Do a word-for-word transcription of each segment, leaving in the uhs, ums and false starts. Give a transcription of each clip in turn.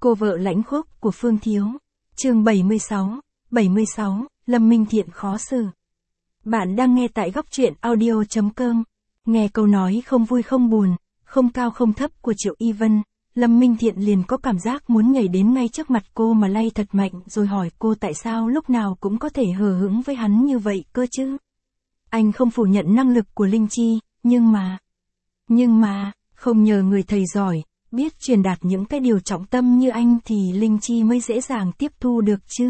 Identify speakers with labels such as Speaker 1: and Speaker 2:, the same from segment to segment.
Speaker 1: Cô vợ lãnh khốc của Phương Thiếu. Chương bảy mươi sáu, bảy mươi sáu, Lâm Minh Thiện khó xử. Bạn đang nghe tại góc truyện audio chấm com. Nghe câu nói không vui không buồn, không cao không thấp của Triệu Y Vân, Lâm Minh Thiện liền có cảm giác muốn nhảy đến ngay trước mặt cô mà lay thật mạnh rồi hỏi cô tại sao lúc nào cũng có thể hờ hững với hắn như vậy cơ chứ. Anh không phủ nhận năng lực của Linh Chi, nhưng mà... Nhưng mà, không nhờ người thầy giỏi, biết truyền đạt những cái điều trọng tâm như anh thì Linh Chi mới dễ dàng tiếp thu được chứ.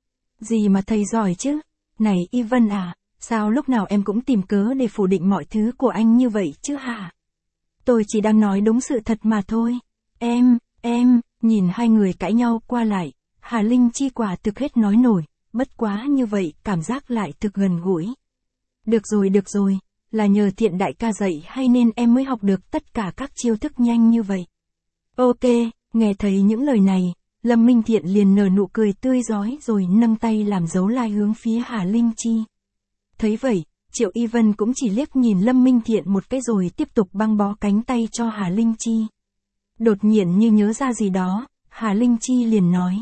Speaker 1: Gì mà thầy giỏi chứ? Này Y Vân à, sao lúc nào em cũng tìm cớ để phủ định mọi thứ của anh như vậy chứ hả? Tôi chỉ đang nói đúng sự thật mà thôi. Em, em, nhìn hai người cãi nhau qua lại, Hà Linh Chi quả thực hết nói nổi, bất quá như vậy cảm giác lại thực gần gũi. Được rồi được rồi, là nhờ Thiện đại ca dạy hay nên em mới học được tất cả các chiêu thức nhanh như vậy. Ok, nghe thấy những lời này, Lâm Minh Thiện liền nở nụ cười tươi rói rồi nâng tay làm dấu lai hướng phía Hà Linh Chi. Thấy vậy, Triệu Y Vân cũng chỉ liếc nhìn Lâm Minh Thiện một cái rồi tiếp tục băng bó cánh tay cho Hà Linh Chi. Đột nhiên như nhớ ra gì đó, Hà Linh Chi liền nói.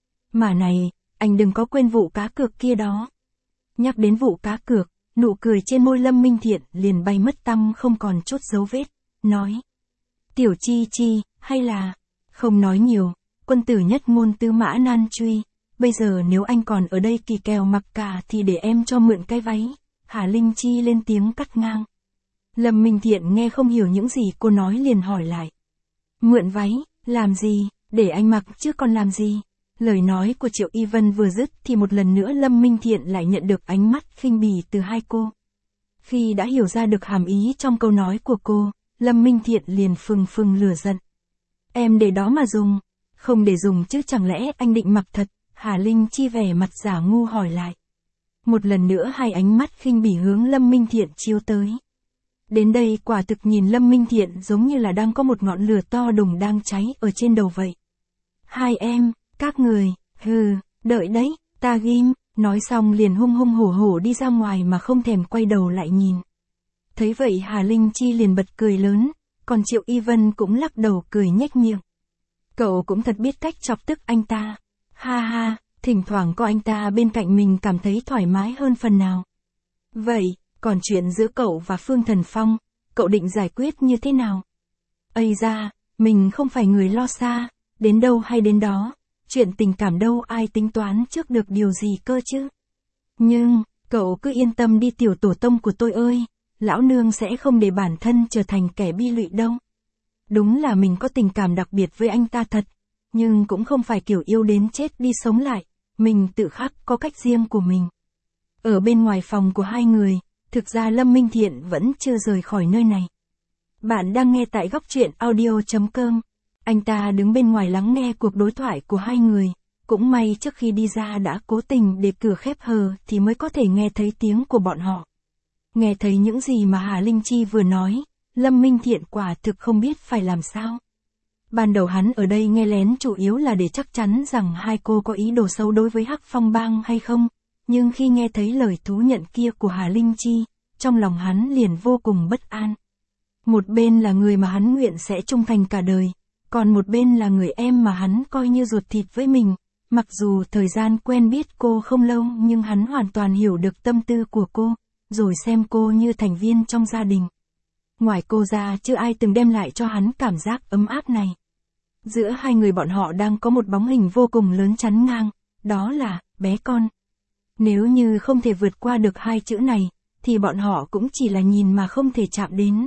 Speaker 1: Mà này, anh đừng có quên vụ cá cược kia đó. Nhắc đến vụ cá cược, nụ cười trên môi Lâm Minh Thiện liền bay mất tăm không còn chút dấu vết, nói. Tiểu Chi Chi, hay là, không nói nhiều, quân tử nhất ngôn tư mã nan truy, bây giờ nếu anh còn ở đây kỳ kèo mặc cả thì để em cho mượn cái váy. Hà Linh Chi lên tiếng cắt ngang. Lâm Minh Thiện nghe không hiểu những gì cô nói liền hỏi lại. Mượn váy, làm gì, để anh mặc chứ còn làm gì? Lời nói của Triệu Y Vân vừa dứt thì một lần nữa Lâm Minh Thiện lại nhận được ánh mắt khinh bỉ từ hai cô. Khi đã hiểu ra được hàm ý trong câu nói của cô, Lâm Minh Thiện liền phừng phừng lửa giận. Em để đó mà dùng, không để dùng chứ chẳng lẽ anh định mặc thật? Hà Linh Chi vẻ mặt giả ngu hỏi lại. Một lần nữa hai ánh mắt khinh bỉ hướng Lâm Minh Thiện chiếu tới. Đến đây quả thực nhìn Lâm Minh Thiện giống như là đang có một ngọn lửa to đùng đang cháy ở trên đầu vậy. Hai em, các người, hừ, đợi đấy, ta ghim, nói xong liền hung hung hổ hổ đi ra ngoài mà không thèm quay đầu lại nhìn. Thấy vậy Hà Linh Chi liền bật cười lớn, còn Triệu Y Vân cũng lắc đầu cười nhếch miệng. Cậu cũng thật biết cách chọc tức anh ta. Ha ha, thỉnh thoảng có anh ta bên cạnh mình cảm thấy thoải mái hơn phần nào. Vậy, còn chuyện giữa cậu và Phương Thần Phong, cậu định giải quyết như thế nào? Ây da, mình không phải người lo xa, đến đâu hay đến đó, chuyện tình cảm đâu ai tính toán trước được điều gì cơ chứ. Nhưng, cậu cứ yên tâm đi tiểu tổ tông của tôi ơi, lão nương sẽ không để bản thân trở thành kẻ bi lụy đâu. Đúng là mình có tình cảm đặc biệt với anh ta thật, nhưng cũng không phải kiểu yêu đến chết đi sống lại, mình tự khắc có cách riêng của mình. Ở bên ngoài phòng của hai người, thực ra Lâm Minh Thiện vẫn chưa rời khỏi nơi này. Bạn đang nghe tại góc truyện audio chấm com. Anh ta đứng bên ngoài lắng nghe cuộc đối thoại của hai người, cũng may trước khi đi ra đã cố tình để cửa khép hờ thì mới có thể nghe thấy tiếng của bọn họ. Nghe thấy những gì mà Hà Linh Chi vừa nói, Lâm Minh Thiện quả thực không biết phải làm sao. Ban đầu hắn ở đây nghe lén chủ yếu là để chắc chắn rằng hai cô có ý đồ xấu đối với Hắc Phong Bang hay không, nhưng khi nghe thấy lời thú nhận kia của Hà Linh Chi, trong lòng hắn liền vô cùng bất an. Một bên là người mà hắn nguyện sẽ trung thành cả đời, còn một bên là người em mà hắn coi như ruột thịt với mình. Mặc dù thời gian quen biết cô không lâu nhưng hắn hoàn toàn hiểu được tâm tư của cô, rồi xem cô như thành viên trong gia đình. Ngoài cô ra chưa ai từng đem lại cho hắn cảm giác ấm áp này. Giữa hai người bọn họ đang có một bóng hình vô cùng lớn chắn ngang, đó là bé con. Nếu như không thể vượt qua được hai chữ này, thì bọn họ cũng chỉ là nhìn mà không thể chạm đến.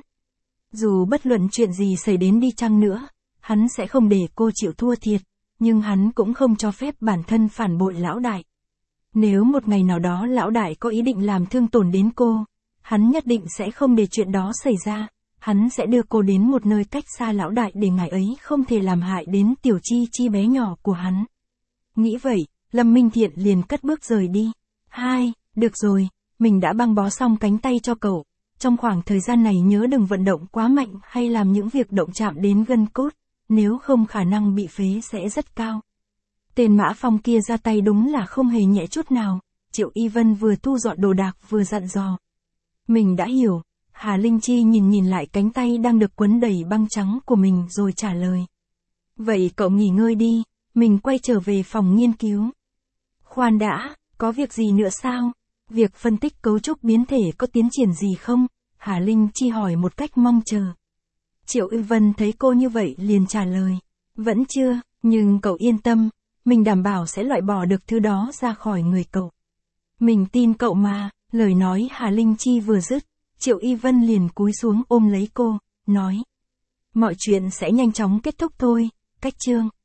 Speaker 1: Dù bất luận chuyện gì xảy đến đi chăng nữa, hắn sẽ không để cô chịu thua thiệt, nhưng hắn cũng không cho phép bản thân phản bội lão đại. Nếu một ngày nào đó lão đại có ý định làm thương tổn đến cô, hắn nhất định sẽ không để chuyện đó xảy ra, hắn sẽ đưa cô đến một nơi cách xa lão đại để ngài ấy không thể làm hại đến tiểu Chi Chi bé nhỏ của hắn. Nghĩ vậy, Lâm Minh Thiện liền cất bước rời đi. Hai, được rồi, mình đã băng bó xong cánh tay cho cậu, trong khoảng thời gian này nhớ đừng vận động quá mạnh hay làm những việc động chạm đến gân cốt, nếu không khả năng bị phế sẽ rất cao. Tên Mã Phong kia ra tay đúng là không hề nhẹ chút nào, Triệu Y Vân vừa thu dọn đồ đạc vừa dặn dò. Mình đã hiểu. Hà Linh Chi nhìn nhìn lại cánh tay đang được quấn đầy băng trắng của mình rồi trả lời. Vậy cậu nghỉ ngơi đi, mình quay trở về phòng nghiên cứu. Khoan đã, có việc gì nữa sao? Việc phân tích cấu trúc biến thể có tiến triển gì không? Hà Linh Chi hỏi một cách mong chờ. Triệu Ư Vân thấy cô như vậy liền trả lời. Vẫn chưa, nhưng cậu yên tâm, mình đảm bảo sẽ loại bỏ được thứ đó ra khỏi người cậu. Mình tin cậu mà, lời nói Hà Linh Chi vừa dứt, Triệu Y Vân liền cúi xuống ôm lấy cô, nói. Mọi chuyện sẽ nhanh chóng kết thúc thôi, cách chương.